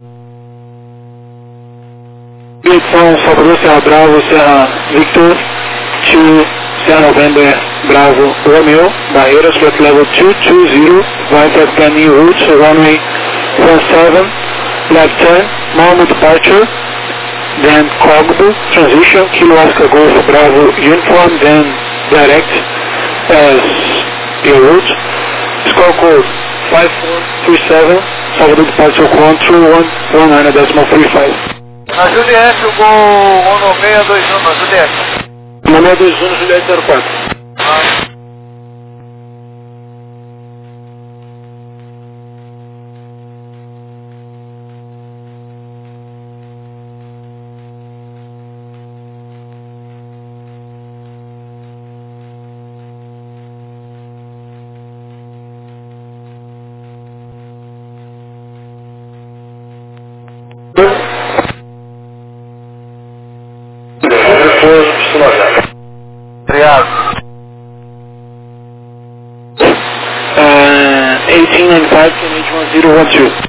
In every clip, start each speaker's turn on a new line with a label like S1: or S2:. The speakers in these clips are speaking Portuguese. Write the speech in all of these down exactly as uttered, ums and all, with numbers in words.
S1: São Salvador, Serra Bravo, Serra Victor, to Serra November, Bravo, Romeo, Barreiras, flight level two two zero, right at plan new route, so runway one seven, left turn, normal departure, then Cogbo, transition, Kilo Oscar Golf Bravo uniform, then direct as your route, score code five four three seven, Salvador departure control one one nine decimal three five.
S2: Na Juliette, o gol um seis dois um, na Juliette.
S1: Na seis dois um, Juliette zero quatro.
S2: Ah. Obrigado.
S1: Uh, eighteen ninety-five, N H one zero one two.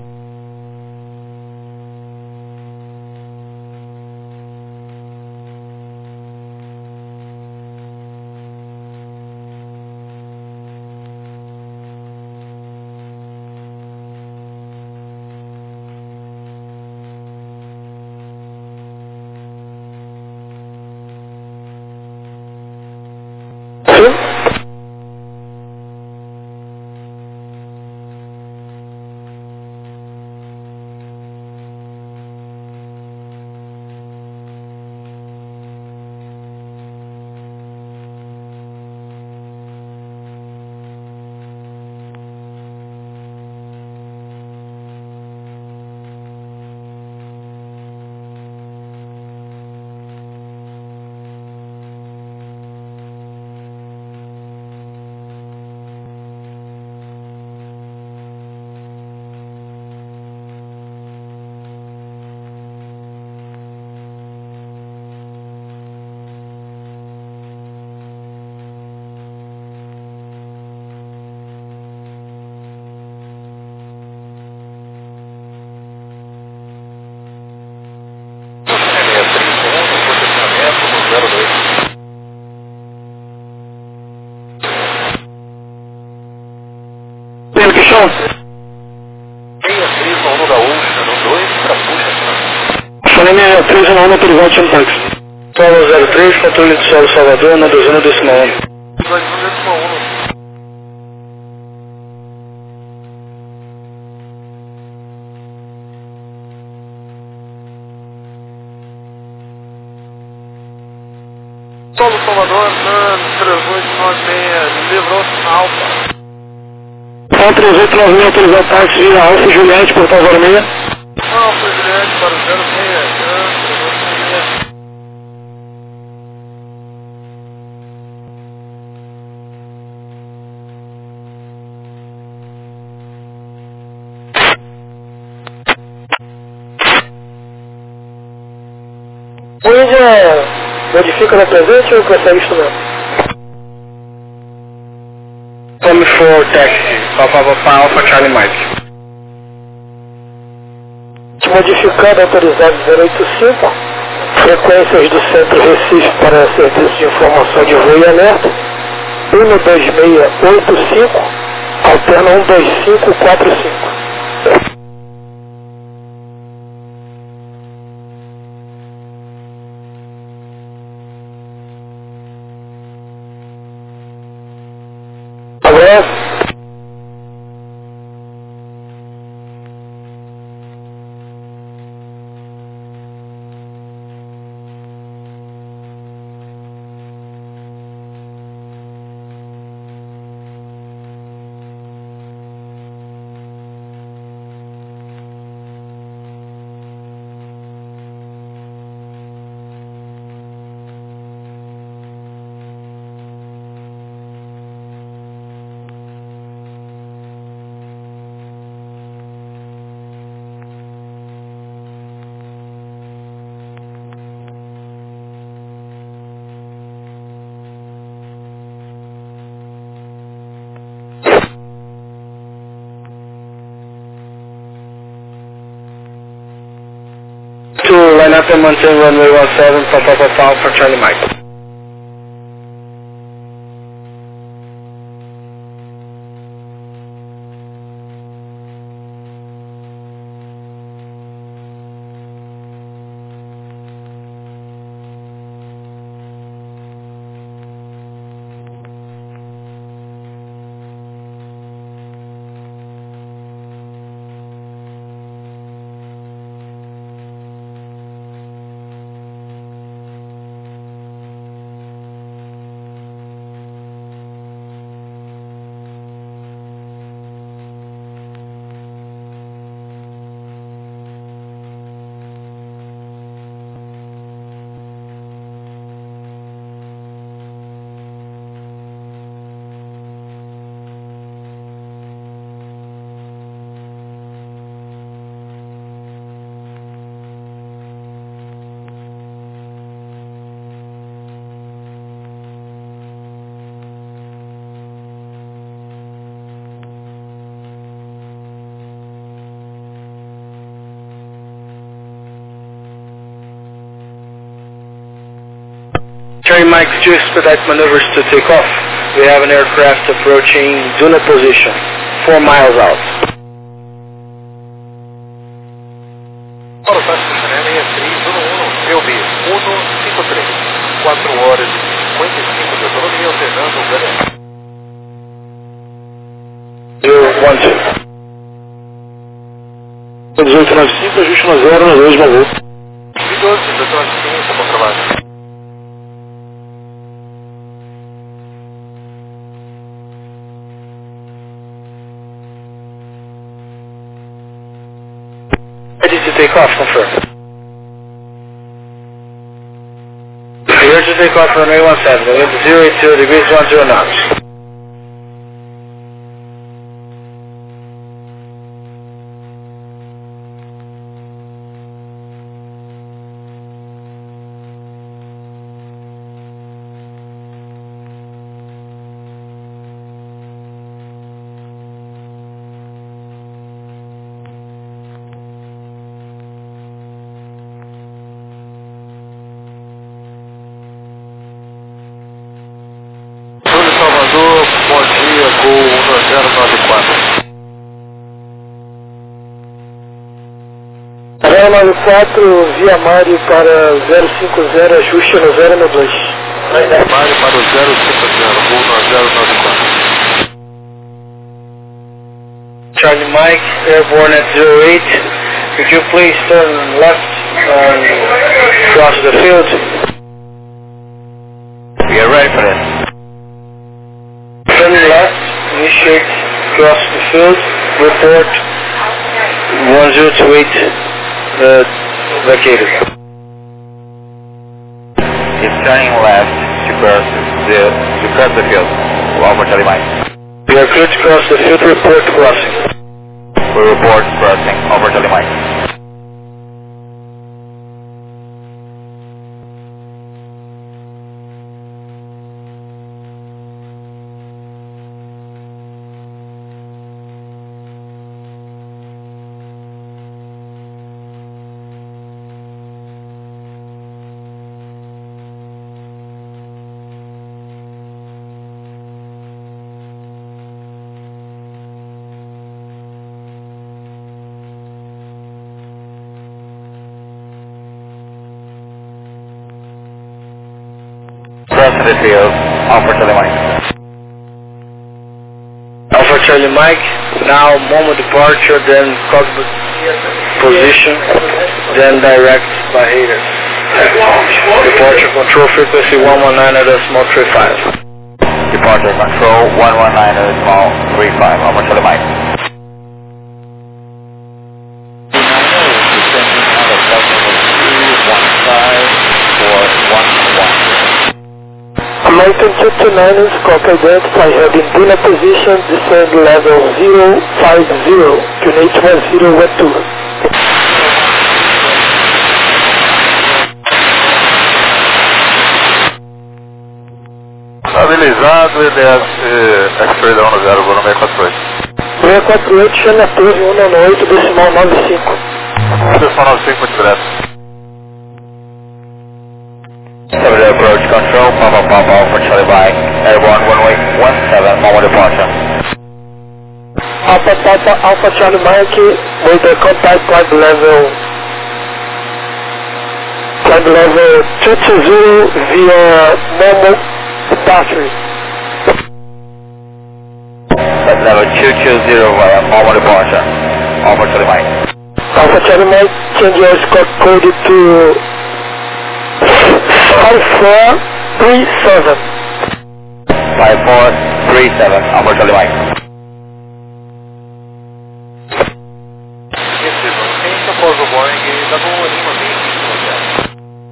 S1: Falei três um um, autorizado sem táxi. Solo zero três, controle de solo Salvador, na dezena decimal um.
S2: Solo Salvador, três oito nove seis, livrou sinal.
S1: Só três oito nove seis, autorizado táxi, via Alfa, Juliette, Portal zero seis.
S2: Alfa, Juliette, para o zero seis, três oito nove seis.
S1: Índia, modifica no presente ou consegue isso mesmo? Come for taxi, Papa Papa Alpha Charlie Mike. Modificando autorizado zero oito cinco, frequências do centro Recife para serviço de informação de voo e alerta, um dois seis oito cinco, alterna um dois cinco quatro cinco. Agora, To line up and maintain runway one seven, Papa Papa for Charlie Mike. Charlie Mike, could you expedite maneuvers to take off? We have an aircraft approaching Duna position, four miles out.
S2: Para o tático C N M é três um um, P U B um cinco três, quatro horas e cinquenta e cinco de autonomia, alternando o G D.
S1: zero one two. dezoito nove cinco, ajuste no zero no dois, valor.
S2: E doze, dezoito nove cinco, bom trabalho.
S1: Ready to take off, confirm. Clear to take off runway one seven, wind zero eight two degrees one zero knots.
S2: Bom dia, Gol um zero nove quatro.
S1: zero nove quatro, via Mário para zero cinco zero, ajuste no zero no dois.
S2: Mário para o zero cinco zero, Gol zero nove quatro.
S1: Charlie Mike, airborne at zero eight. Could you please turn left and cross the field?
S2: We are ready for that.
S1: Turn left, initiate, cross the field, report one zero two eight uh, vacated.
S2: It's turning left to cross the, to cross the field. Over Charlie Mike.
S1: We are clear to cross the field, report crossing.
S2: We report crossing. Over Charlie Mike. Crossing the field, Alpha Charlie Mike.
S1: Alpha Charlie Mike, now moment departure, then cockpit position, then direct Barreiras. Departure control frequency one one nine at a small three five.
S2: Departure control one one nine at a small three five, Alpha Charlie Mike.
S1: American two two nine, Scope identify heading Duna position, descend level zero five zero, unit one zero one two.
S2: Estabilizado, E D S, X-Ray um zero, vou no seis quatro oito.
S1: seis quatro oito, chama torre um nove oito, decimal nove cinco.
S2: Decimal nove cinco, muito direto. Charlie Mike, airborne runway one seven, normal departure.
S1: Alpha Papa, Alpha Charlie Mike, with the contact flight level, flight level two two zero via normal departure.
S2: Flight level two two zero via normal departure. Alpha Charlie Mike.
S1: Alpha Charlie Mike, change your scope code to five four three seven.
S2: five four three seven, Alpha Charlie Mike. Isso, após o Boeing da Gol Lima vinte e cinco.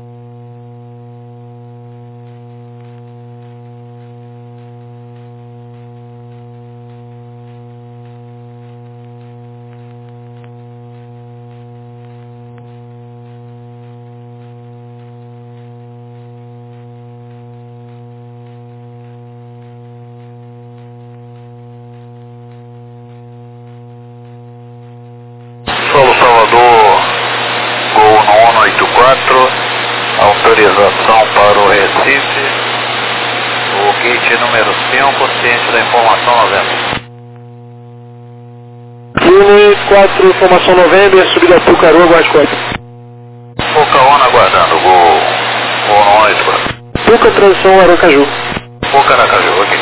S2: Solo Salvador, Gol nove oito quatro, autorização para o Recife, o gate número cinco, ciente da informação novembro.
S1: Lune quatro, informação novembro, subida Pucaru, aguarde quatro.
S2: Pucaona aguardando, Gol, Gol nove oito quatro.
S1: Puca, transição Aracaju.
S2: Puca Aracaju, ok.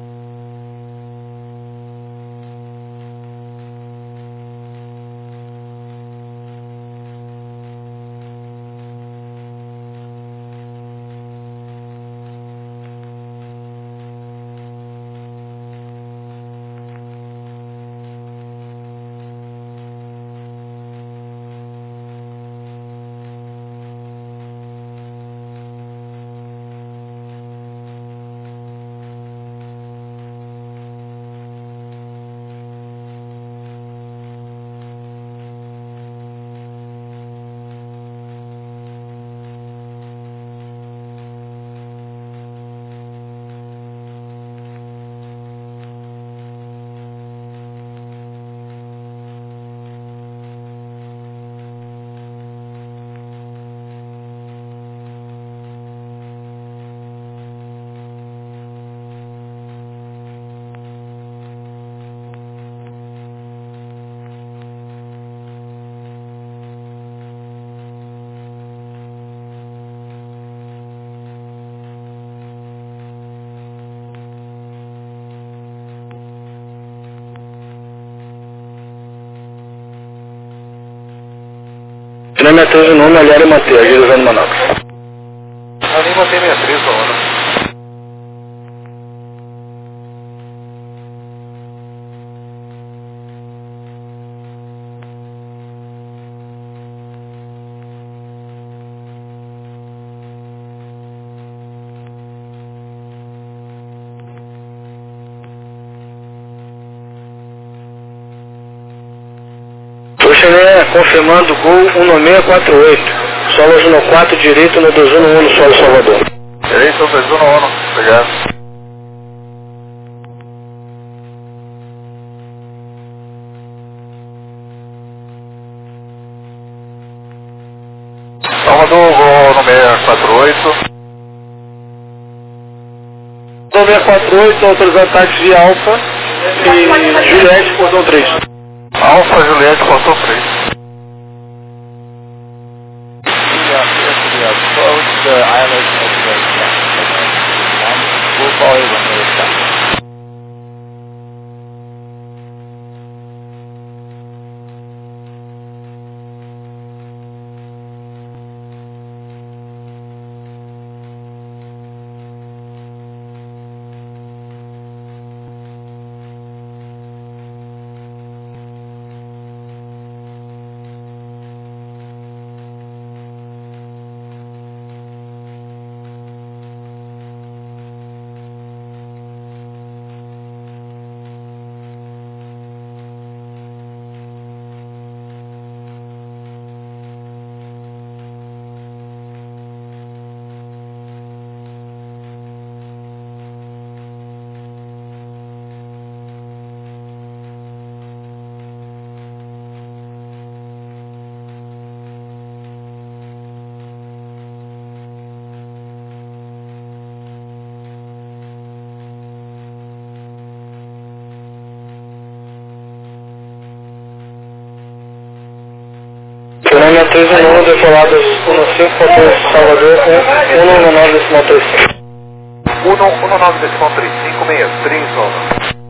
S1: Dinâmica três, o nome, Alhara e Mateus, usando Manaus.
S2: A Lima tem sessenta e três, hora.
S1: Xuxané, confirmando Gol um nove seis quatro oito, solo no quatro direito no dois um um no solo Salvador.
S2: Direito, dois um um, obrigado. Salvador, Gol nove seis quatro oito.
S1: nove seis quatro oito, autorizando táxi via Alfa e Juliette, cordão três.
S2: Alfa Juliette, portão três. The island of the we'll follow you when we're done.
S1: três um um, decoladas um cinco ponto dois, Salvador, um um nove decimal três cinco.
S2: um um nove decimal três cinco, seis três, Salvador.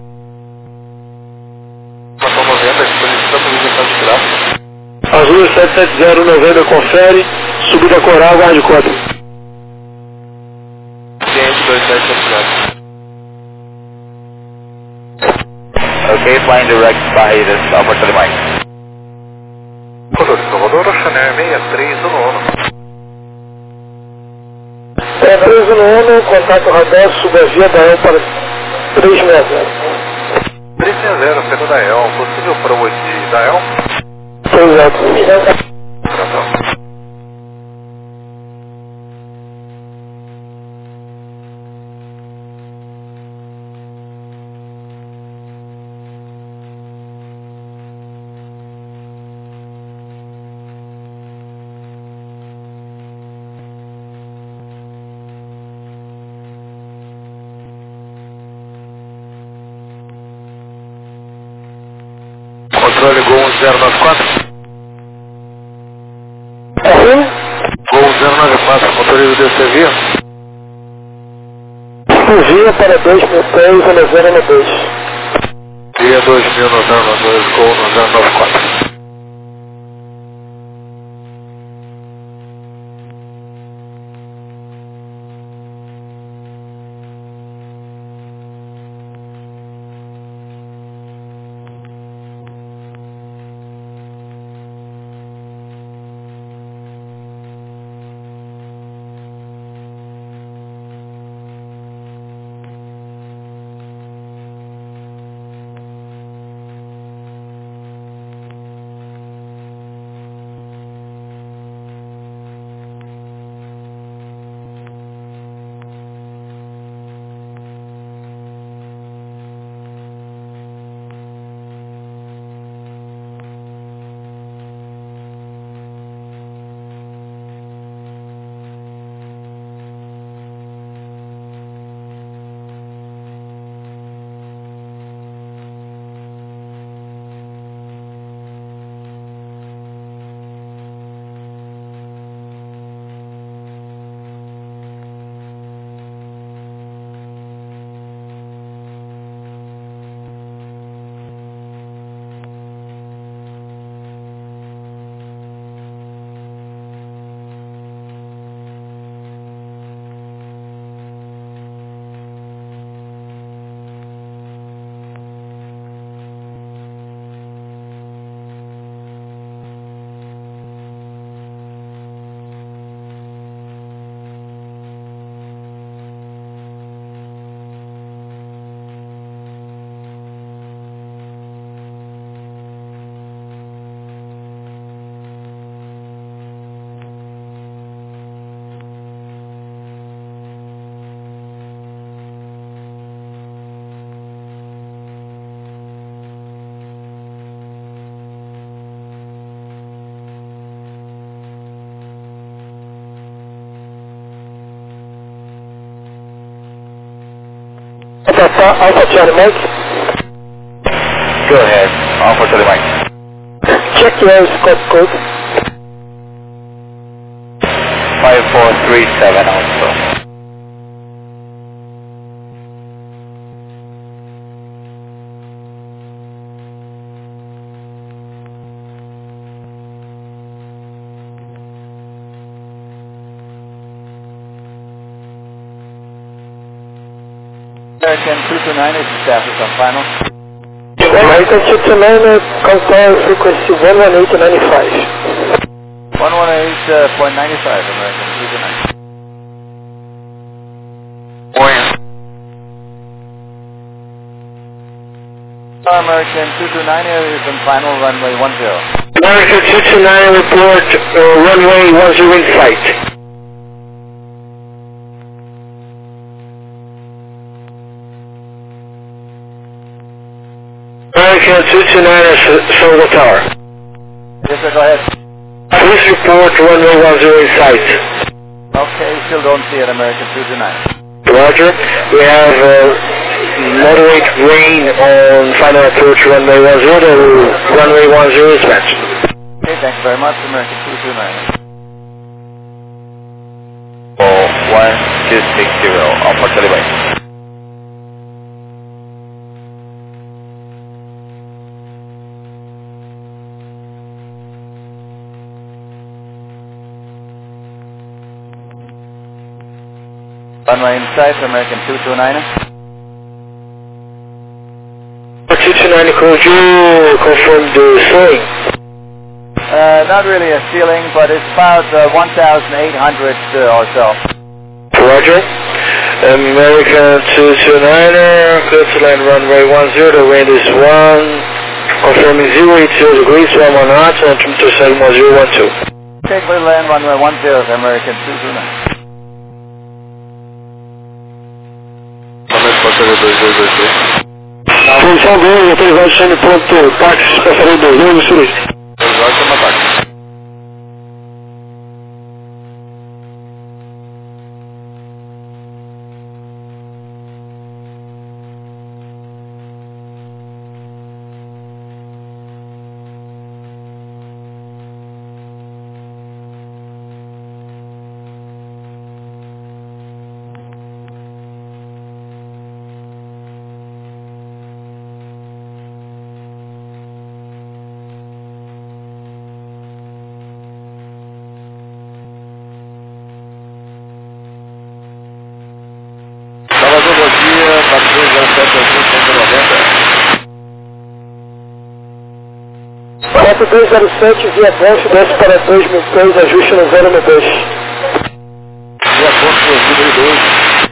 S2: Informação noventa, disposição para injeção de gráfico.
S1: Azul sete sete zero noventa, confere, subida coral, guarde cópia.
S2: Cliente dois sete sete zero. Ok, flying direct Barreiras, Alfa Charlie Mike. Salvador, Oceaner seis três um um.
S1: É, três um um, contato radar, suba via da E L para três seis zero.
S2: três seis zero, pegou da E L, possível para o de da E L?
S1: Exato.
S2: Tratado. Controle Gol um zero nove quatro.
S1: Sim?
S2: Gol um zero nove quatro, controle do C V.
S1: Via para dois mil e dez, zero dois.
S2: Via dois mil no zero dois, Gol no zero nove quatro.
S1: Alpha Charlie Mike.
S2: Go ahead, Alpha Charlie Mike.
S1: Check your scope code.
S2: five four three seven also. American two two nine is status on final.
S1: American two two nine, control frequency one one eight nine five.
S2: one one eight point nine five, American two two nine. When? American two two nine is on final runway one zero.
S1: American two two nine report uh, runway one zero in flight. American two two nine is Solva Tower.
S2: Yes sir, go ahead.
S1: Please report runway one zero in sight.
S2: Okay, still don't see it, American two two nine.
S1: Roger. We have uh, moderate rain on final approach runway one zero, runway one zero is matched.
S2: Okay, thank you very much. American two two nine. Oh, one two six zero, Alpha Charlie White. Runway inside, American two two nine.
S1: two two nine, could you confirm the ceiling?
S2: Uh, not really a ceiling, but it's about uh, one thousand eight hundred uh, or so.
S1: Roger. American two two nine, clear to land runway one zero, the wind is one, confirming zero eight zero degrees, one one knots, altimeter seven one zero one two.
S2: Okay, clear to land runway one zero, American two two nine.
S1: Função dois, autorizado chame ponto táxi, passarinho dois, dois, sureste.
S2: Autorizado chama táxi.
S1: quatro dois zero sete, via Golf, desce para dois mil três, ajuste no zero um dois.
S2: Via Golf, dois mil dois.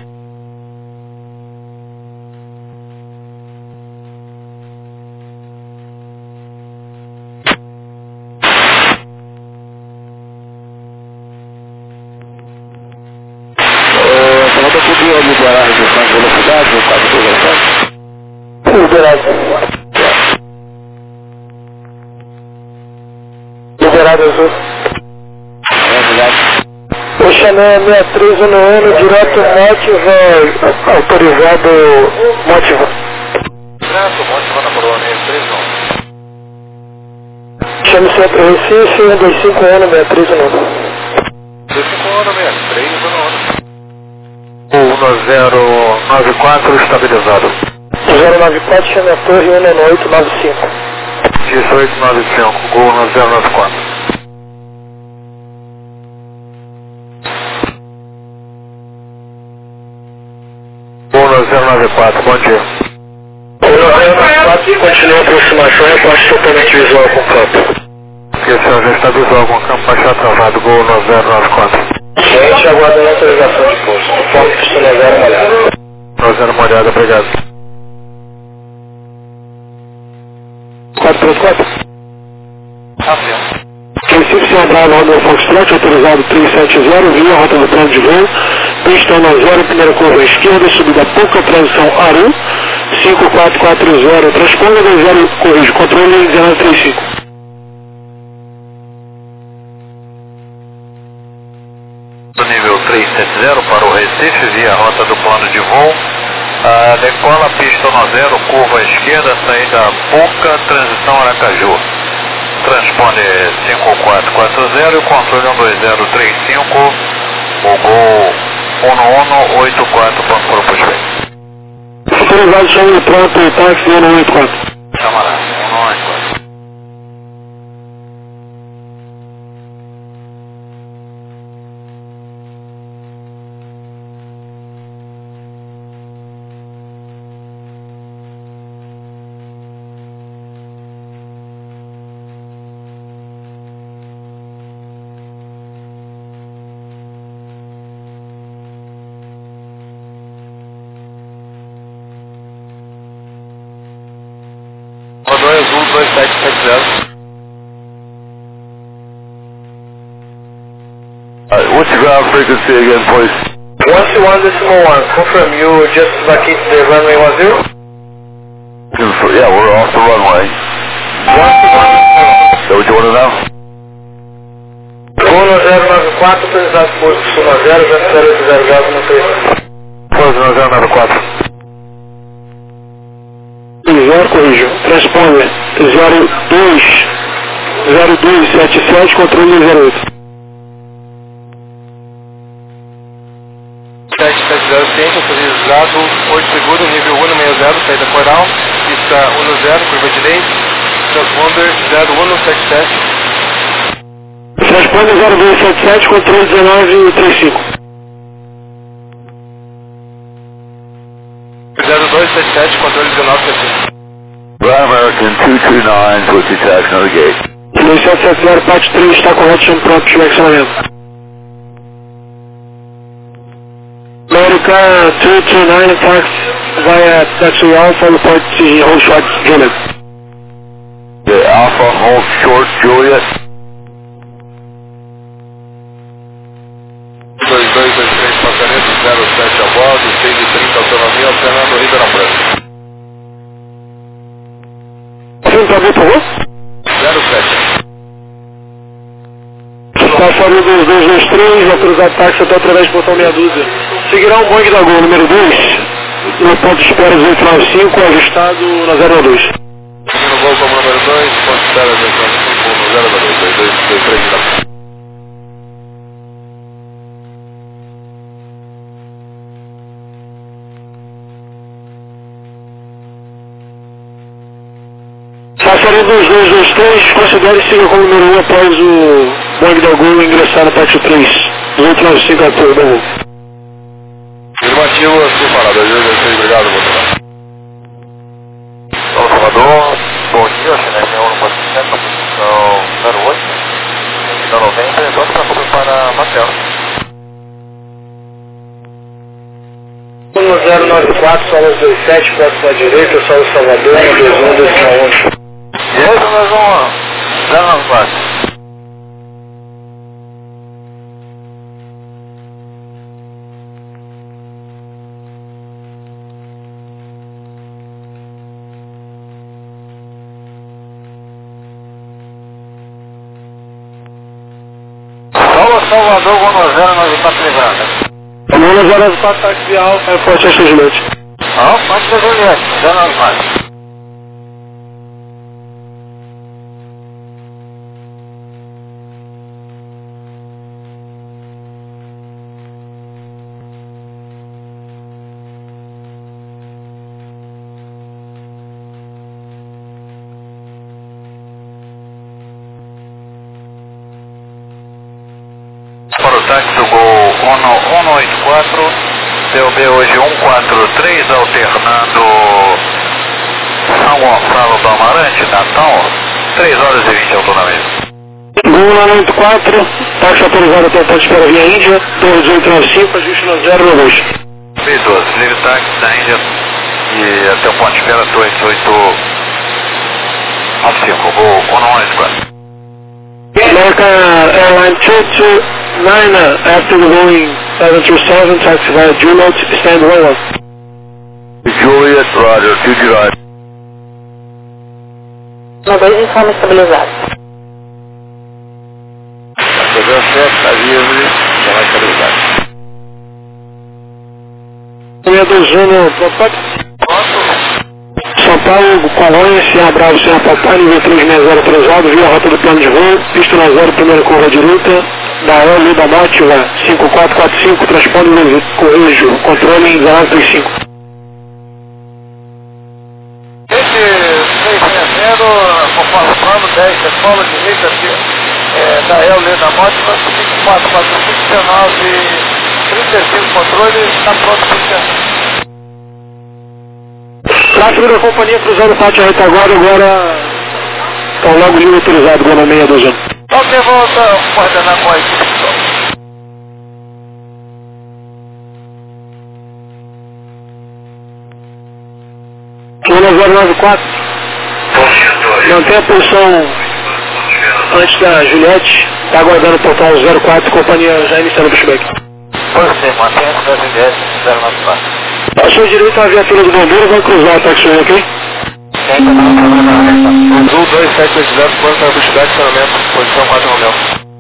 S1: Você não está podendo liberar a redução de velocidade no quatro dois zero sete? Liberado. Liberado azul. O Chanel sessenta e três no ano, direto Motiva, autorizado Motiva.
S2: Direto Motiva na coroa sessenta e três não.
S1: Chame Centro Recife, um dois cinco ano, sessenta e três no ano.
S2: dois cinco ano, sessenta e três no ano.
S1: um zero nove quatro estabilizado. zero nove quatro, chame a torre, um oito nove cinco. dezoito nove cinco, Gol no zero nove quatro. Gol no zero nove quatro, bom dia. Gol no zero nove quatro, continua a aproximação, reporte totalmente visual com o campo. Porque o senhor já está visual com o campo, baixar travado, Gol no zero nove quatro. Gente, aguardando a autorização de posto. Conforme que estou no zero molhado. No zero molhado, obrigado. quatro três quatro.
S2: Avião.
S1: Recife Central, Romeo Foxtrot, autorizado três sete zero, via rota do plano de voo, pista na zero, primeira curva à esquerda, subida pouca, transição Aru, cinco quatro quatro zero, transponda dois zero, corrige, controle zero três cinco.
S2: Do nível trezentos e setenta para o Recife, via rota do plano de voo, uh, decola pista no zero, curva à esquerda, saída pouca, transição Aracaju. Transpone cinco quatro quatro zero e controle um dois zero três cinco, o Gol um um oito quatro, ponto para o pushback.
S1: Autorizado, chame pronto, táxi um um oito quatro.
S2: Camarada, um um oito quatro. Rodou Azul dois sete sete zero.
S1: Uh, what's your ground frequency again, please? one two one decimal one. Confirm you just vacated the runway one zero?
S3: Yeah, we're off the runway.
S1: one two one.
S3: Is that what you want to know?
S1: Gol no zero nove quatro, autorizado por Sul no zero, vento zero oito zero, Java no três.
S3: Close no zero nove quatro.
S1: zero, corrijo. Transponda zero dois zero dois sete sete, controle zero oito.
S4: sete sete zero cinco, autorizado, oito seguro, nível um seis zero, saída coral, pista um zero, curva direita, transponder zero um sete sete.
S1: Transponder zero dois sete sete, controle dezenove trinta e cinco.
S4: zero dois sete sete, controle dezenove trinta e cinco.
S3: Brown American two two nine, with the taxi on the gate.
S1: dois sete sete zero, parte três, está correto, chamo pronto, flexionamento. America two two nine, tax via taxi Alpha, report to hold short, Juliet.
S3: The Alpha hold short, Juliet.
S4: dois dois dois três, passageiro zero sete a bordo, seis e trinta, autonomia, Fernando Ribeirão Branco.
S1: Por favor?
S4: zero sete.
S1: Passaria dos dois dois três, autorizado táxi até através do portão meia dúzia. Seguirá um Boeing da Gol número dois, no ponto de espera oito nove cinco, ajustado na zero dois.
S4: Seguindo o voo como número dois, ponto de espera oito nove cinco, no zero dois, dois dois dois três da
S1: Passaria dos dois dois três, considere siga como número um após o Boeing da Gol ingressar no táxi três, oito nove cinco apoio da Gol.
S4: Afirmativo, assim parado, dois dois três, obrigado, motorista.
S2: São Salvador, bom dia, Chinese um no centro, posição zero oito, da noventa, então transporte para Matel.
S1: um zero nove quatro, solo dois sete, próximo à direita, solo Salvador, dois um dois um.
S2: E aí, nós vamos zero nove quatro. Salvador, um zero nove quatro, levanta.
S1: um zero nove quatro, táxi Alfa, é forte a Juliette.
S2: Ó, forte da Juliette, zero nove quatro. Para o táxi do Gol um oito quatro, C O B hoje um quatro três, alternando São Gonçalo do Amarante, Natal, três horas e vinte autonomia.
S1: Gol um oito quatro, táxi autorizado até o ponto de espera via Índia, dois oito nove cinco, ajuste no zero dois.
S2: B doze, livre táxi da Índia e até o ponto de espera dois oito nove cinco, Gol um oito quatro.
S1: America Airline two two nine, after the Boeing seven two seven, taxi via Juliet, stand one one.
S3: Juliet, Roger, two two nine.
S5: Uma vez em forma estabilizada.
S4: Deu certo, está livre, já vai estabilizar.
S1: seis dois um, protótipo. São Paulo, Colônia, Sierra Bravo, Sierra Papai, nível três seis zero atrasado, via rota do plano de voo, pista na zero, primeira curva direita, da L da Mótiva, cinco quatro quatro cinco, transponder correjo, controle em zero três cinco.
S2: Esse seis seis zero, conforme o plano, dez, escola direita é, da L da Mótiva, cinco quatro quatro cinco, dezenove, trinta e cinco, controle, está pronto para o
S1: Tráfego da companhia cruzando o pátio a retaguarda, agora está logo livre autorizado, Gol seis dois um.
S2: Ok, volta coordenar com a equipe.
S1: um zero nove quatro, mantém a posição antes da Juliette, está aguardando o portão zero quatro, companhia já iniciando o pushback.
S2: Você mantém a cidade de zero nove quatro.
S1: À sua direita, a viatura do bombeiro vai cruzar o táxi, ok?
S4: Azul dois sete oito zero, quanto a velocidade de acionamento, posição quatro no meu.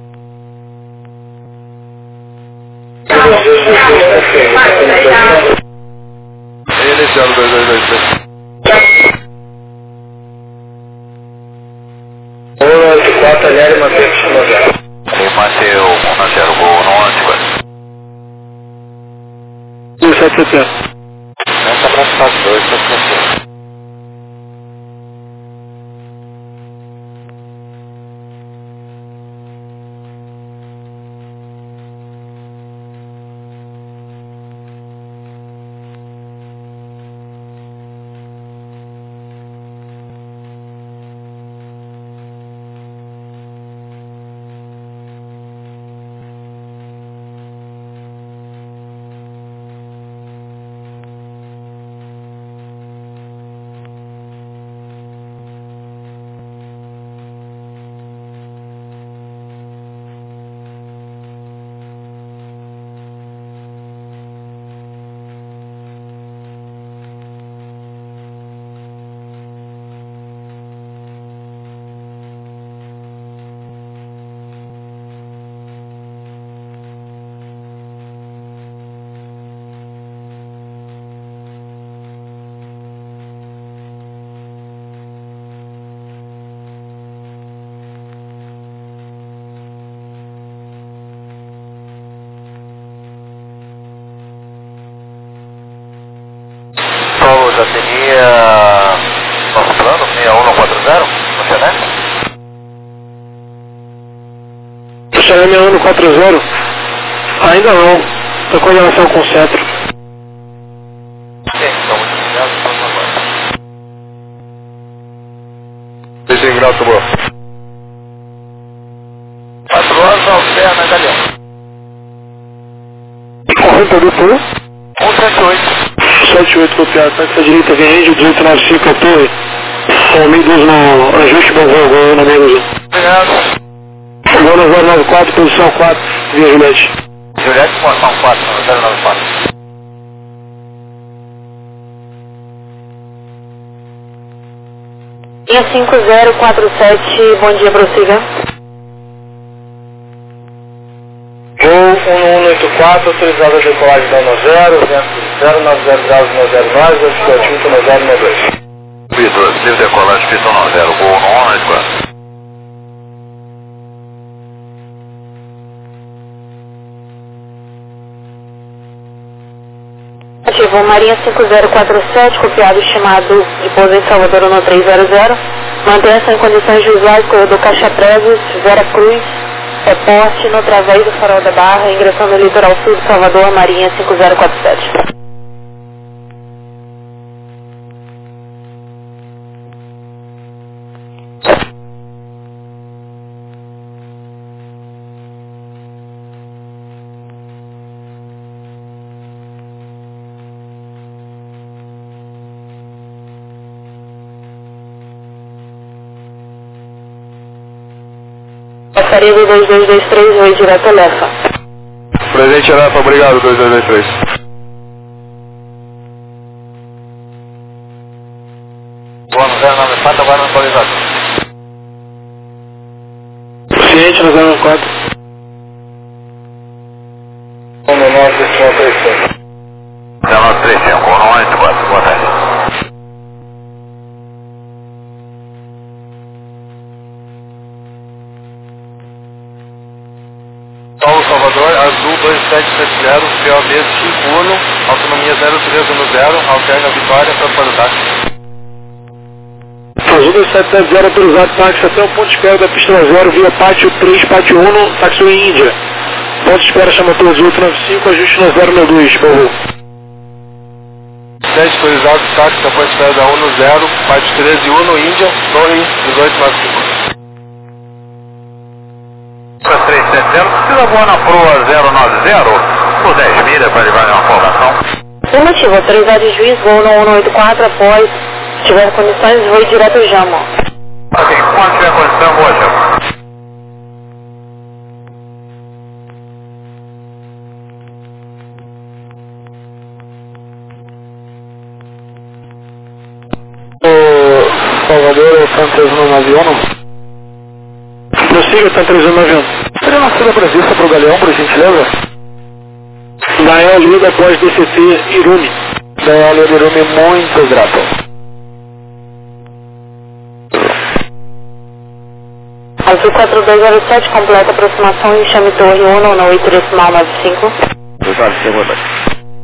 S4: Iniciando dois dois dois três.
S1: um oito
S4: Delta L, mantém X no zero.
S2: Ele manteve o um zero, gol no onze,
S1: sete setenta.
S4: Essa abraço faz dois, sete setenta.
S2: Já teria nosso plano seis um quatro zero no Xanete?
S1: O Xanete seis um quatro zero? Ainda não. Estou com relação com o centro.
S2: Sim, então muito obrigado. Vamos agora.
S4: Beijinho, grato, boa.
S2: quatro horas, alterna, Galeão.
S1: Correndo do Sul.
S2: um sete oito.
S1: sete oito copiado, taxa direita, vem range, dezoito noventa e cinco, torre. Comidos no ajuste, bom voo, voo na menos.
S2: Obrigado.
S1: Voo no zero nove quatro, posição quatro, via Juliette.
S2: Juliette, posição quatro, zero nove quatro.
S5: Linha cinco zero quatro sete, bom dia, prossiga.
S4: Gol um um oito quatro, autorizado a decolagem da um zero, vento zero nove zero graus no zero nove, altimetro no zero no dois.
S2: Vitor, livre decolagem, pista um zero, gol no um oito quatro.
S5: Ativo Marinha cinco zero quatro sete, copiado estimado de pouso em Salvador no três zero zero. Mantenha-se em condições visuais, corredor Caixa Prezes, Vera Cruz, reporte no através do Farol da Barra, ingressando no litoral sul de Salvador, Marinha cinco zero quatro sete. Passaria do dois dois dois três, voo direto a Lefa.
S4: Presente, Lefa, obrigado, dois dois dois três.
S2: Boa no zero nove quatro, agora no atualizador.
S1: Ciente no zero nove quatro.
S4: um nove três cinco.
S2: zero nove três cinco, um oito quatro, boa tarde.
S4: Paulo Salvador, Azul dois sete sete zero, P O B cinco um, autonomia zero três um zero, alterna Vitória, transportar.
S1: Azul dois sete sete zero, autorizado táxi até o ponto de espera da pista zero, via pátio três, pátio um, táxi Índia. Ponto de espera chama Torres oito nove cinco, ajuste no zero nove dois, por favor.
S4: sete autorizado, táxi da ponto de espera da um zero, pátio treze um, Índia, Torre dezoito nove cinco.
S2: três sete zero, precisa voar na proa zero nove zero, por dez milhas para levar uma folgação.
S5: Por motivo, autorizado de juiz, voo no um oito quatro, após, se tiver condições, voo direto ao Jamo.
S2: Ok, quando tiver condição, boa, Jamo.
S1: O Salvador, o Tan três um nove um. Prossiga, Tan três um nove um.
S4: Seria uma fila prevista para o Galeão, por gentileza?
S1: Gael Lida após D C T Irune.
S4: Gael Lida Irune, muito grato.
S5: Azul quatro dois zero sete, completa aproximação e chame torre um no oito decimal nove cinco.
S3: dois nove cinco, boa noite.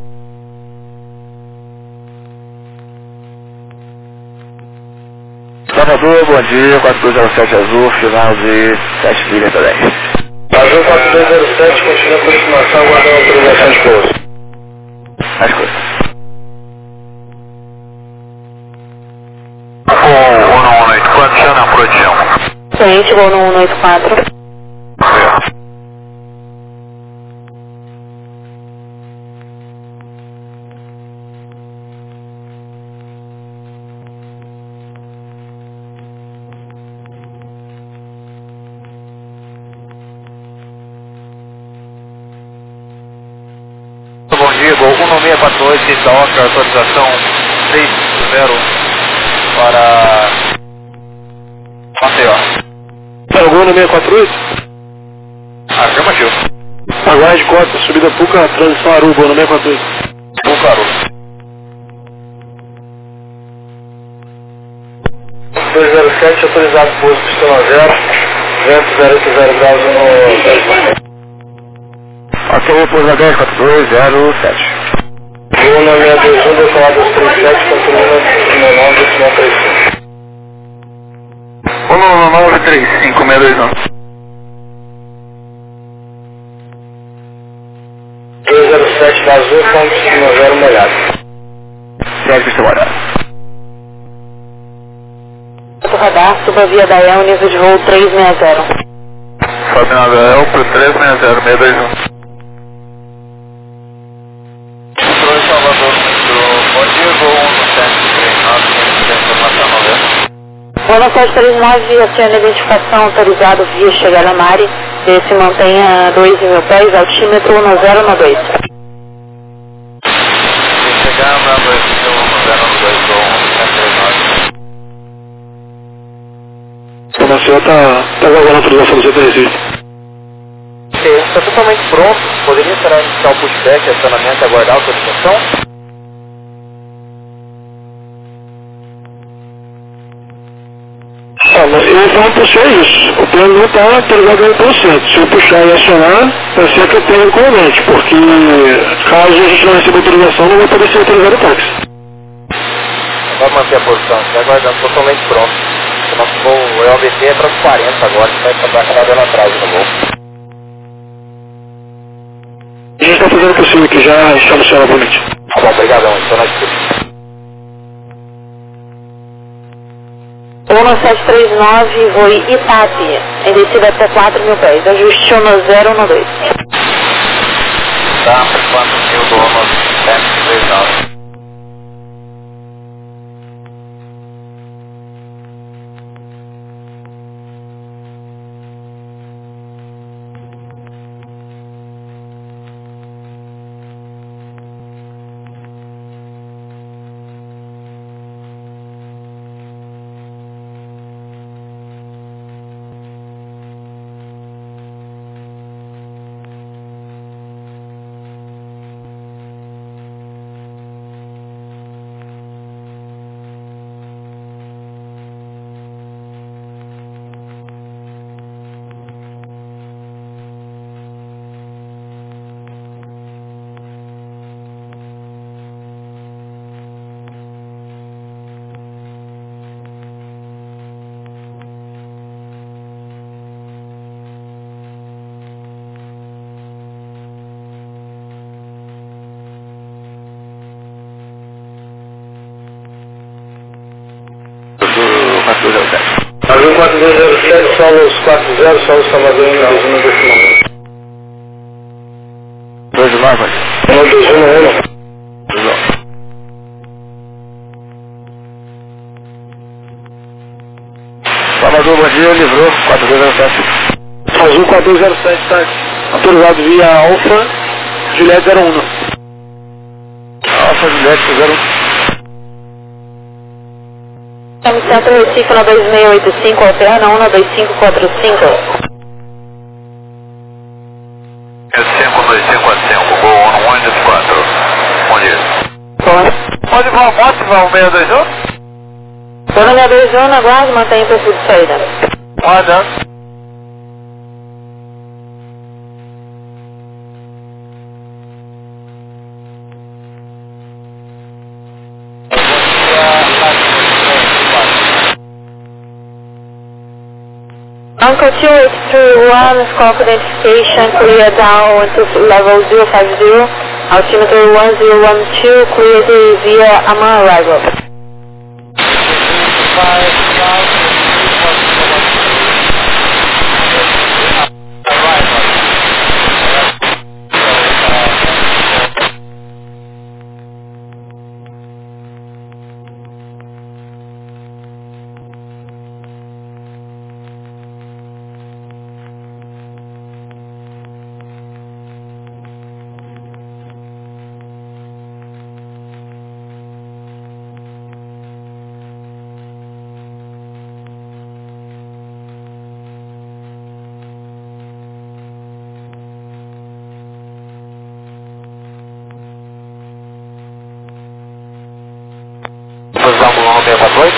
S3: Salvador, bom dia, quatro dois zero sete Azul, final de sete milhas também.
S4: Azul quatro dois zero sete, continua a aproximação, aguardando a autorização de pouso.
S3: As coisas.
S2: Voo um um oito quatro, já na Frodião.
S5: Cliente, voo no um oito quatro.
S2: Bom dia, Gol um nove seis quatro oito, da Oscar, autorização seis zero para Maceió.
S1: Gol no seis quatro oito?
S2: Afirmativo.
S1: Aguarde Costa, subida Puca, transição Aruba, no seis quatro oito.
S2: Puca Aruba.
S4: dois zero sete, autorizado pouso, pistão a zero, vento zero oito zero graus no...
S3: Ok, pouso dez quatro dois zero sete.
S4: Voo na seis dois um, decolado dos trinta e sete, continua no nove decimal trinta e cinco.
S3: um nove nove três cinco seis dois um.
S4: dois zero sete da Azul, ponto zero molhado.
S3: Segue pista molhada.
S5: Radar, suba via Dael, nível de voo três seis zero.
S2: Sobe na Gael para três seis zero seis dois um. Controle Salvador, bom dia, Gol um sete três nove, informação noventa.
S5: Voo no sete três nove, aciona a identificação autorizado via chegar a Mari, se mantenha dois mil pés, altímetro no zero no dois.
S2: Chegar na dois mil zero dois, Gol um sete três nove.
S1: O Maceió tá, tá aguardando a autorização do C T Recife.
S4: Está totalmente pronto, poderia esperar iniciar o pushback, acionamento e aguardar a autorização?
S1: Ah, mas eu vou puxar isso. O plano não está autorizado cem por cento. Se eu puxar e acionar, vai ser que eu tenho encomendante, porque caso a gente não receba autorização, não vai poder ser autorizado o táxi.
S4: Vamos manter a posição, está aguardando totalmente pronto. O nosso voo é o A B T é para os quarenta agora, que vai acabar dando atraso no voo.
S1: A gente está fazendo o possível aqui, já está no céu novamente.
S4: Tá bom, obrigadão, estou na escuta.
S5: Voo no sete três nove, voo Itapi, em descida até quatro mil pés, ajuste no zero no dois.
S2: Tá, por quanto mil, Gol no sete três nove.
S3: quatro dois zero sete.
S4: Azul quatro dois zero sete, solos quatro zero, solos Salvador, um dois um decimal.
S3: dois nove.
S4: um dois um um.
S3: Salvador, bom dia, livrou quatro dois zero sete.
S1: Azul quatro dois zero sete, tá autorizado via Alfa, Juliette zero um.
S3: Alfa Juliette zero um.
S5: Centro Recife no dois seis oito cinco, alterna um no dois cinco quatro cinco.
S2: cinco dois cinco quatro cinco, Gol um um dois quatro. Bom dia. Pode voar a moto, vão seis dois um?
S5: Voo no seis dois um, aguarde, mantenha o perfil de saída.
S2: Roda.
S5: Echo two eight three one, scope identification, clear down to level zero five zero, altimeter one zero one two, cleared via Amman arrival.
S2: seis quatro oito?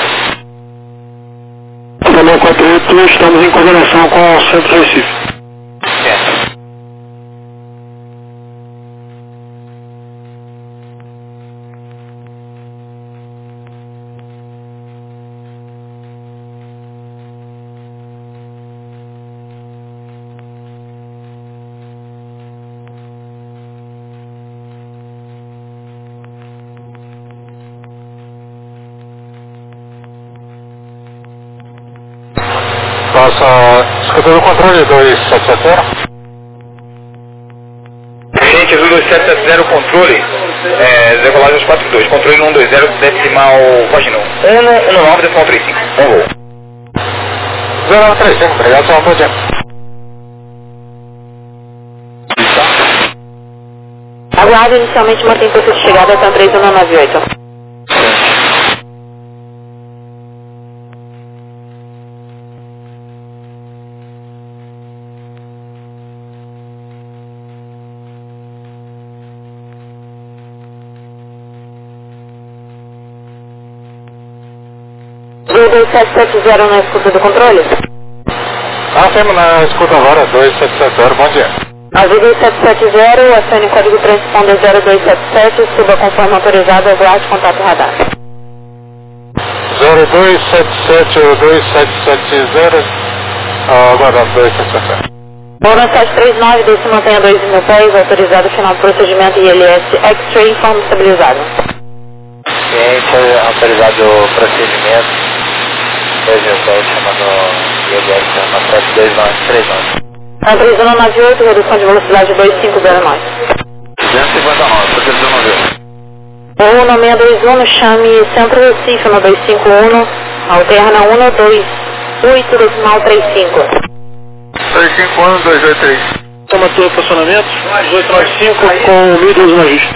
S1: seis quatro oito, estamos em coordenação com o Centro Recife.
S2: Certo.
S4: Passa, escutando o controle dois sete sete zero.
S2: Gente, Azul dois sete sete zero, controle, é, decolagem dos quatro dois, controle um dois zero, decimal, página um, um nove, decimal trinta e cinco, bom voo.
S4: zero nove três cinco, obrigado, senhor, bom dia.
S5: Aguardo inicialmente mantém curso de chegada até três um nove oito. dois sete sete zero na escuta do controle?
S4: Ah, temos na escuta agora, dois sete sete zero, bom dia.
S5: Azul dois sete sete zero, acione o código transponder zero dois sete sete, suba conforme autorizado, aguarde contato radar.
S4: zero dois sete sete ou dois sete sete zero, aguardando dois sete sete zero.
S5: Bola sete três nove, desce mantenha dois mil pés, autorizado final do procedimento I L S X-Ray, informe estabilizado.
S2: Ciente, autorizado o procedimento. dois mil pés, chamando I L S, uma sete dois nove três nove.
S5: três um nove oito, redução de velocidade dois cinco zero nove.
S2: duzentos e cinquenta e nove, por que eles não viram?
S5: Ou no seis dois um, chame Centro Recife no dois cinco um, alterna um dois oito decimal trinta e cinco.
S4: dois cinco um, dois oito três.
S1: Toma todo o estacionamento, dezoito nove cinco com mil e doze navios.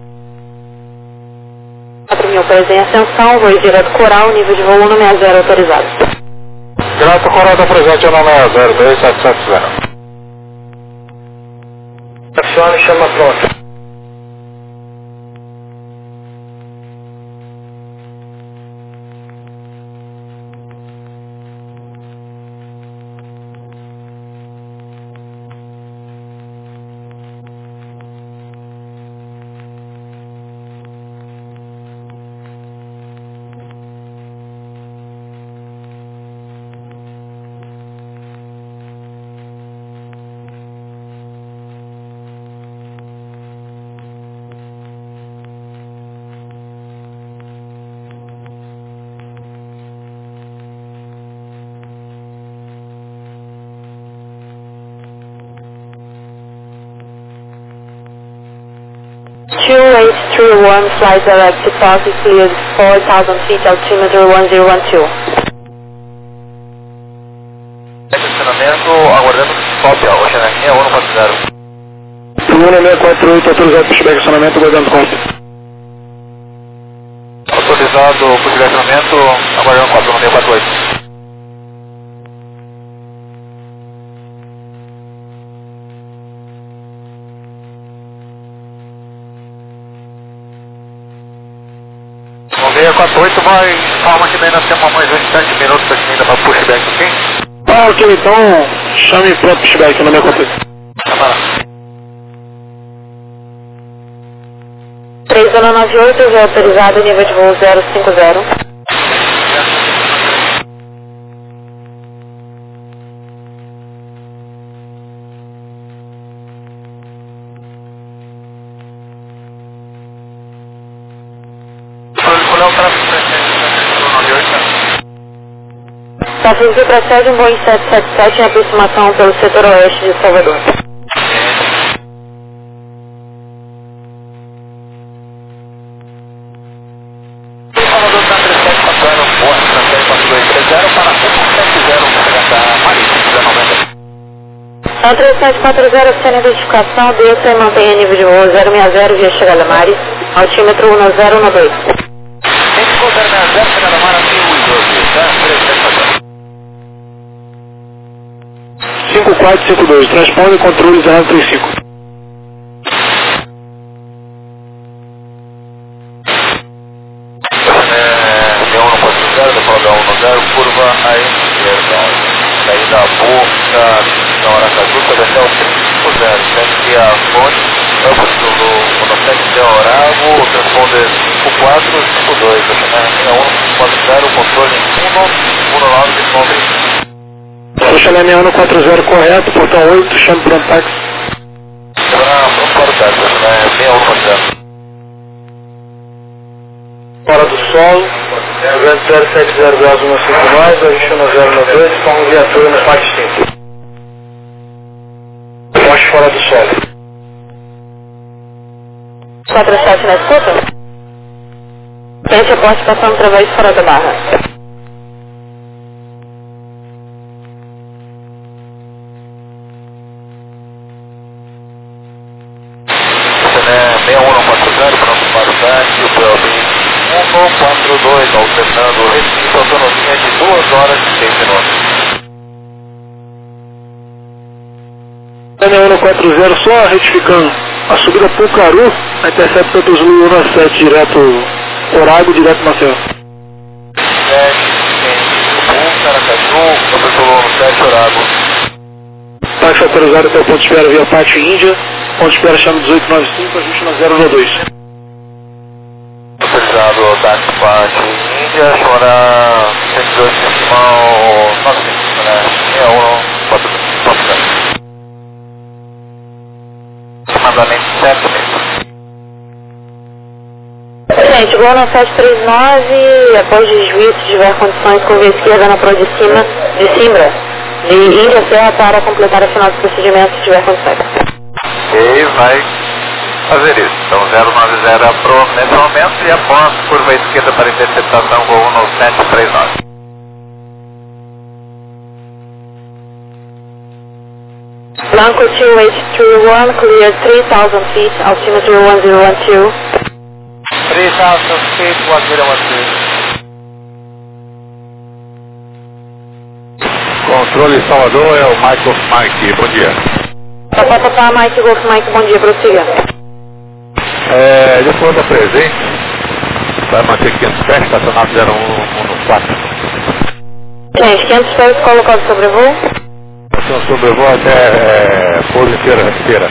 S5: quatro mil pés em ascensão, voo direto coral, nível de voo um seis zero autorizado.
S4: Grato Coral da presente é o nome zero dois sete sete zero.
S2: Acione, chama pronto.
S5: two eight three one, flight direct to Turkey, cleared four thousand feet, altimeter one zero one two.
S2: Estacionamento, aguardando cópia, oceania um quatro zero.
S1: um seis quatro oito, autorizado para chegar estacionamento, aguardando cópia.
S2: Autorizado por direcionamento, aguardando quatro um seis quatro oito. seis quatro oito, vai, calma que daí nós temos mais vinte e sete minutos aqui ainda para pushback, ok?
S1: Ah, ok, então chame para pushback no seis quatro oito.
S2: Chama lá.
S5: três um nove oito, já autorizado, nível de voo zero cinco zero. Tráfego procede um Boeing sete sete sete em aproximação pelo setor oeste de Salvador.
S2: Salvador está três sete quatro zero, Boeing três quatro dois três zero para um sete zero, da Marítima noventa.
S5: Então três sete quatro zero, oficial de identificação, desça e mantenha nível de voo zero seis zero via chegada Mares, altímetro um zero um dois.
S2: Indicou zero seis zero, chegada Mares, mil e doze, tá? três sete quatro zero.
S1: cinco quatro cinco dois, transponde controle zero três cinco.
S2: É, um quatro zero, decolar um zero, curva à esquerda. Saída da boca, da Aracaju, pode até o cinco zero, sete a fonte, ambos do sete Oravo, transponder cinco quatro cinco dois, é um quatro zero, controle um, um nove, descontre.
S1: Chalé seis um quatro zero correto, portão oito, chame para um táxi.
S2: Vamos para o táxi, é seis um quatro zero.
S1: Fora do solo, vento zero sete zero graus um cinco mais, ajuste um zero um dois, forma viatura no Pátio cinco. Poste fora do solo.
S5: quatro sete na escuta? Tente a poste passando através fora da barra.
S2: seis um quatro zero, pronto para o táxi, o P O B um quatro dois, alternando Recife, autonomia de duas horas e seis minutos.
S1: seis um quatro zero, só retificando. A subida Pucaru, a intercepta dos Zulu um sete, direto Orago, direto Maceió.
S2: sete, um, Aracaju, professor sete, Orago.
S1: Táxi autorizado até o ponto de espera via Pátio Índia, ponto de espera chama dezoito noventa e cinco, ajuste no zero um dois.
S2: Autorizado o táxi Pátio Índia, chora cento e dois, decimal nove cinco, né? seis um quatro zero. Aproximadamente sete metros.
S5: Gente, Gol no sete três nove, após desvio, se tiver condições, com via esquerda na prova de cima, de Simbra, de Índia Serra para completar a final do procedimento, se tiver condições.
S2: E vai fazer isso. Então zero nove zero apro nesse momento e após curva esquerda para interceptação Gol no sete três nove.
S5: Blanco two eight three one, clear three thousand feet, altimeter one zero one two.
S2: three thousand feet, one zero one two.
S6: Controle Salvador é o Michael Mike, bom dia.
S5: Papá, papá, Mike, Golf, Mike, bom dia, prossiga.
S6: É, de acordo com presente, vai manter quinhentos pés, estacionado zero um quatro.
S5: Gente, quinhentos pés colocado sobre voo.
S6: Então sobrevoo até é, pouso inteira, inteira.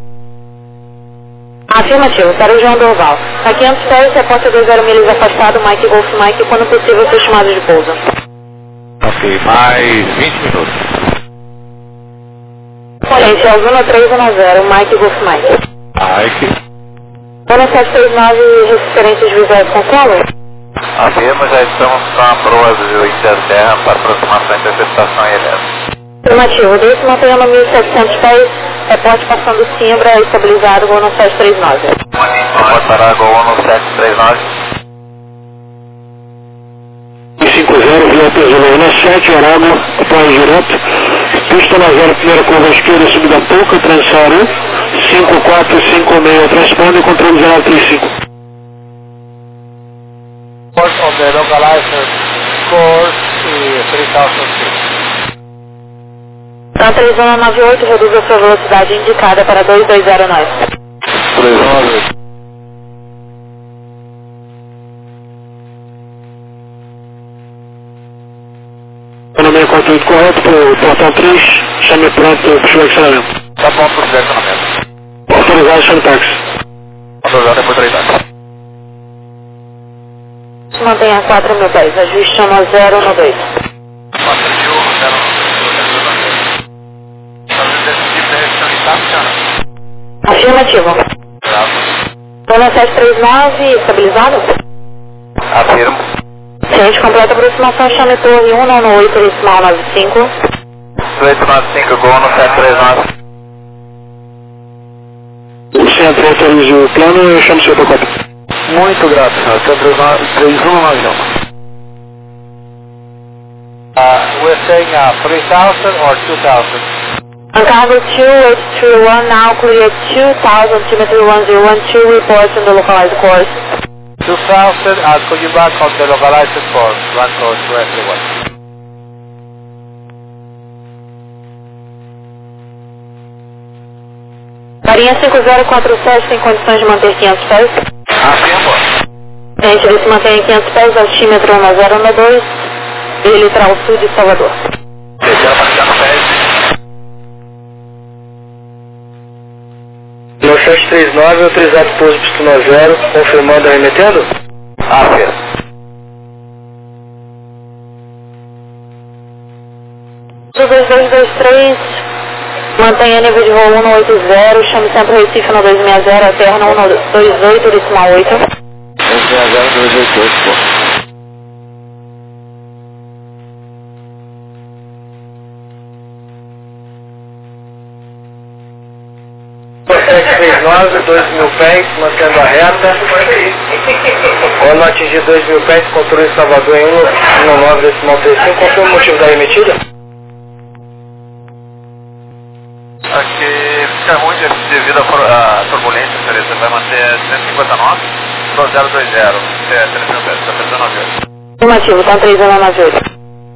S5: Afirmativo, para o João Dorval. A quinhentos pés, reporta dois zero milhas afastado, Mike, Golf, Mike, quando possível, seu chamado de pouso.
S6: Ok, mais vinte minutos.
S5: Gente, é o Zona três um zero, Mike, Golf, Mike.
S6: Mike.
S5: Zona sete três nove, referências visuais com solo?
S2: Afirma, já estamos com a proa do Interterra para aproximação e interceptação elétrica.
S5: Afirmativo, desse mantenha mil e setecentos pés, reporte passando Simbra, estabilizado, Gol no sete três nove.
S2: Pode parar Gol no sete três nove.
S1: cinco zero, via Zulu um sete, Orago, apoio direto. Pista na zero, primeira curva esquerda, subida pouca, transição um, cinco quatro cinco seis, transponde, controle zero três cinco.
S4: Course on the localizer course e three thousand feet.
S5: Então três um nove oito, reduz a sua velocidade indicada para dois dois zero nove.
S1: três nove. Economia quatro oito correto, para o portão três, chame pronto para o estacionamento.
S2: Tá pronto para o direcionamento.
S1: Autorizado, chame táxi.
S2: Autorizado depois três nove.
S5: Mantenha quatro mil pés, ajuste no zero um dois.
S2: quatro mil, zero
S5: Afirmativo. Zona sete três nove, estabilizado?
S2: Afirmo.
S5: Ciente, completa a aproximação, chame torre um nove oito, decimal nove cinco.
S2: oito nove cinco, Gol no sete três nove.
S1: O centro autoriza o plano e eu chamo o senhor para cópia.
S6: Muito grato, senhor. três um nove um.
S4: Uh, we're saying uh, three thousand or two thousand?
S5: On cargo two eight three one, now clear two thousand, altimeter one zero one two, reports on the localized course.
S4: two thousand, I'll call you back on the localized course, one code to everyone.
S5: Marinha cinco zero quatro sete tem condições de manter quinhentos pés?
S2: Afirmo.
S5: Gente, ele se mantém em quinhentos pés, altímetro um zero um dois, litoral sul de Salvador.
S2: Terceira para ligar no pé.
S1: No sete três nove, autorizado pouso pistona zero, confirmando e remetendo?
S2: Afirmo.
S5: dois dois dois três, mantenha nível de voo um oito zero, chame sempre o Recife no dois seis zero, alterna um dois oito, decimal oito.
S3: dois seis zero dois oito oito, pô.
S1: sete três nove, dois mil pés, mantendo a reta. Quando atingir dois mil pés, controle Salvador em um nove decimal três cinco, confirma o motivo da remetida?
S2: Aqui fica ruim devido à turbulência, senhor. Você vai manter cento e cinquenta nove, zero dois zero, é, telefone aberto, está três nove oito.
S5: Afirmativo, tá três um nove oito.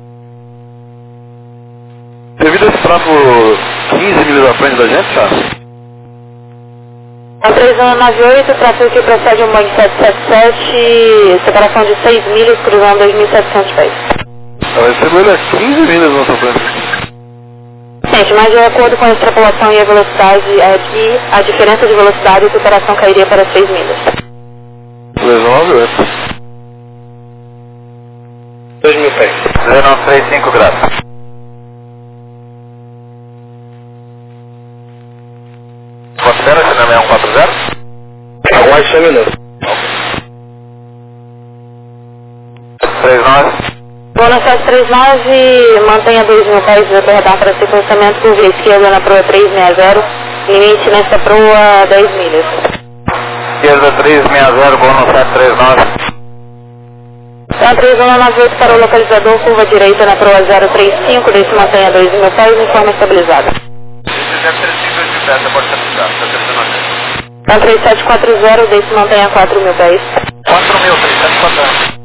S6: Devido a esse tráfego quinze milhas à frente da gente, sabe?
S5: Tá três um nove oito, tráfego que procede um Boeing sete sete sete, separação de seis milhas, cruzando dois mil e setecentos pés.
S6: Ela recebeu ele a quinze milhas na nossa frente.
S5: Gente, mas de acordo com a extrapolação e a velocidade, é que a diferença de velocidade e superação cairia para seis milhas.
S6: três nove oito.
S1: dois mil pés.
S2: zero nove três cinco graus. Considera que não é um quatro zero?
S1: Aguarde só um minuto.
S2: três nove.
S5: Boa sete três nove, mantenha dois mil pés de aterradar para sequenciamento por via esquerda na proa três seis zero, limite nesta proa dez milhas.
S2: Esquerda três seis zero, bônus sete três nove.
S5: Então três um nove oito para o localizador, curva direita na proa zero três cinco, deixe mantenha dois mil pés em forma estabilizada.
S2: Se quiser três cinco dois mil pés, você pode ser aplicado, está terminando.
S5: Então três sete quatro zero, deixe mantenha quatro mil pés.
S2: quatro mil, três sete quatro zero.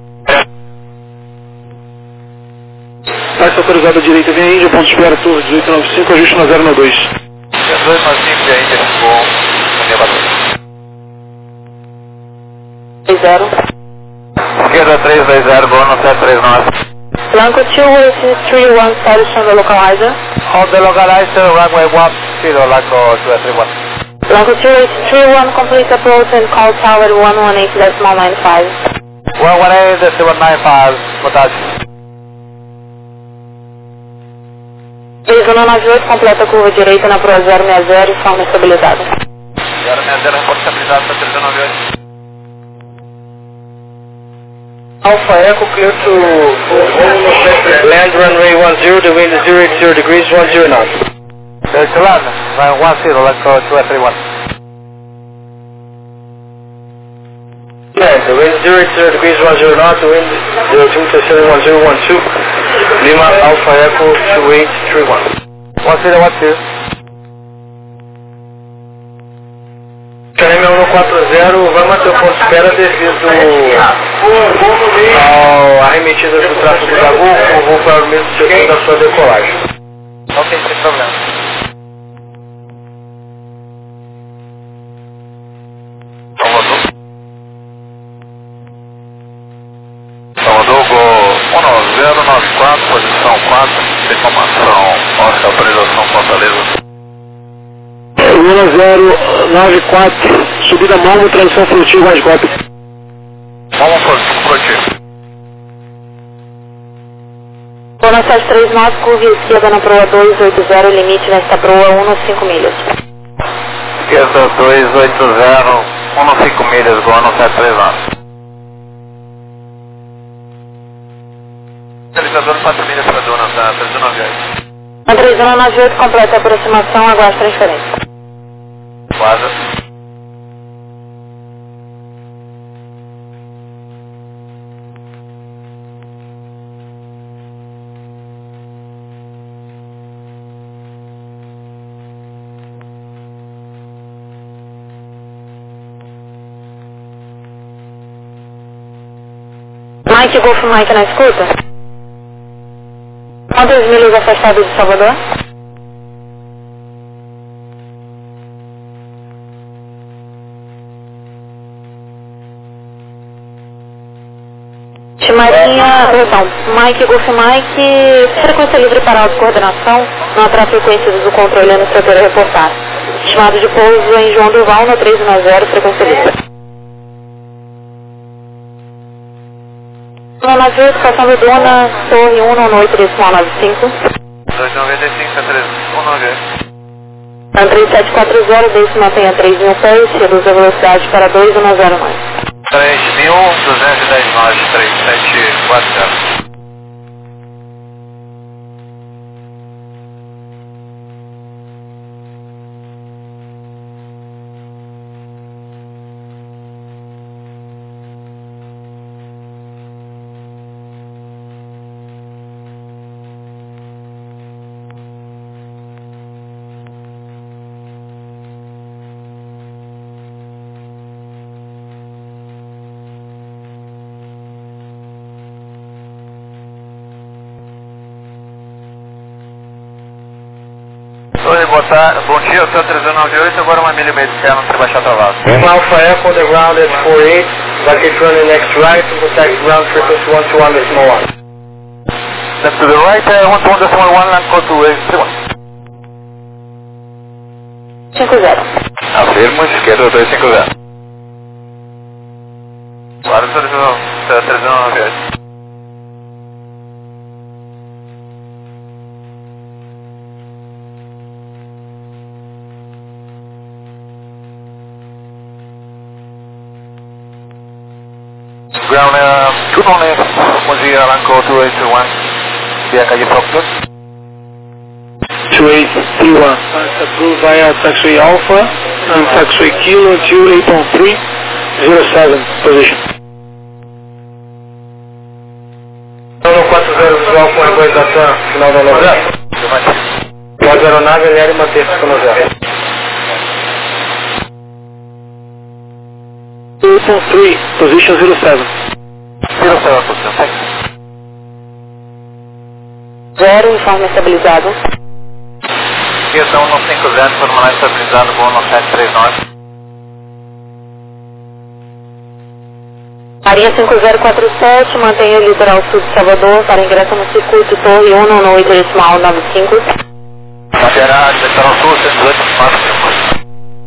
S1: Taxa autorizada à direita, vem aí, ponto de espera, torre dezoito nove cinco, ajuste na zero nove dois.
S2: dezoito nove cinco e ainda ficou no elevador.
S5: três zero.
S2: Esquerda três dois zero, bônus sete três nove.
S5: Blanco two eight three one, status on the localizer.
S4: On the localizer, runway one zero, Lanco two three one.
S5: Blanco two eight three one, complete approach and call tower one one eight decimal nine five.
S4: one one eight decimal nine five, boa tarde.
S5: três um nove oito, completa a curva direita na proa zero seis zero, em forma estabilizada.
S2: zero seis zero, reporte estabilizado para três nove oito.
S1: Alpha Echo, clear to land runway one zero, the wind is zero eight zero degrees, one zero knots.
S4: Excellent, runway one zero, Lanco two three one.
S1: Land, the wind is zero eight zero degrees, one zero knots, the wind zero two to seven one zero one two, Lima Alpha Echo two eight three one.
S4: one zero one two.
S1: Canema um quatro zero, vai manter o ponto de espera devido ao arremetida do tráfego da Gol, o voo para o mesmo setor da sua decolagem.
S2: Ok, sem problema. Salvador. Salvador, Gol um nove zero nove quatro, posição quatro, informação, nossa autorização Fortaleza.
S1: um zero nove quatro, subida Malmo, transição frutiva, mais golpe.
S2: Vamos frutiva.
S5: Boa sete três nove, curva esquerda na proa dois oito zero, limite nesta proa um cinco milhas.
S2: Esquerda dois oito zero, um cinco milhas, bônus sete três nove. Zona quatro milhas para Dona, tá? três um nove oito.
S5: Na três um nove oito, completa a aproximação, aguarde transferência.
S2: Quase.
S5: Mike Golf Mike na escuta? Quantas milhas afastadas de Salvador? Marinha, perdão, Mike Golf Mike, frequência livre para autocoordenação, não haverá frequências do controle no setor a reportar. Estimado de pouso em João Durval, no três nove zero, frequência livre. No navio, estação do Dona, Torre um no oito decimal nove cinco.
S2: dois noventa e cinco, três um nove oito.
S5: Na três sete quatro zero, desde mantenha três mil pés, reduz a velocidade para dois um zero nove.
S2: três mil duzentos e dez nós, três sete quatro zero. Oi, boa tarde. Bom dia, eu sou três um nove oito, agora uma milha e meia de externo para baixar travado.
S4: Alpha Echo, the ground at four eight, Vacation running next right, to protect ground frequency one two one decimal one.
S2: Left to the right, uh, one two one decimal one, land code to eight three one.
S5: cinco zero.
S2: Afirmo, esquerda dois cinco zero. Claro, três um nove oito. Ground uh, two only, bom dia, land code two eight three one, via calle Proctor.
S1: two eight three one, approved via taxiway Alpha and taxiway Kilo two eight one three zero seven, position.
S4: um quatro zero visual com regularização, final da novela. Pode aeronave, L R manter-se com novela.
S1: two eight one three, position zero seven.
S2: zero seven, position.
S5: Zero, informe estabilizado.
S2: Questão um cinco zero, formulário estabilizado com um sete três nove.
S5: Marinha cinco zero quatro sete, mantenha o litoral sul de Salvador para ingresso no circuito Torre um no oito decimal nove cinco.
S2: Manterá litoral sul, cento e dezoito, nove cinco.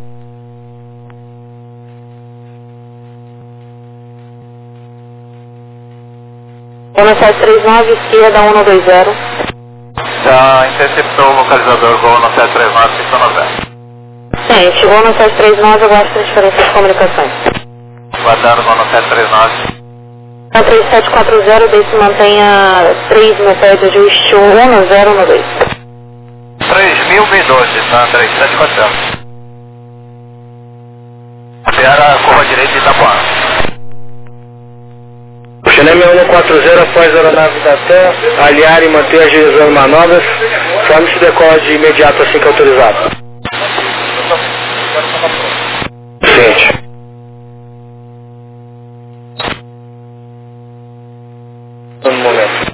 S5: um sete três nove, esquerda um dois zero.
S2: Já interceptou o localizador com um sete três nove, cinco nove zero.
S5: Sim, chegou no sete três nove, aguarde transferência de comunicações.
S2: Guardando com um sete três nove.
S5: Na três sete quatro zero, desde mantenha três mil pés de ajuste um zero um dois.
S2: três mil e doze, tá? três sete quatro zero. Apear a curva direita de Itapuã.
S4: Xeneme um quatro zero após a aeronave da TAM, aliar e manter agilizando manobras, forme-se decola de imediato assim que autorizado. Ciente. Um momento.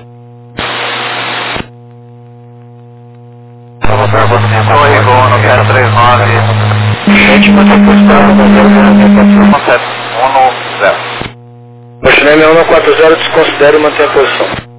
S2: Vamos para você, Torre com um sete três nove.
S4: Gente, mantém postado,
S2: um sete um zero.
S4: o Xeneme um quatro zero desconsidere e mantém a posição.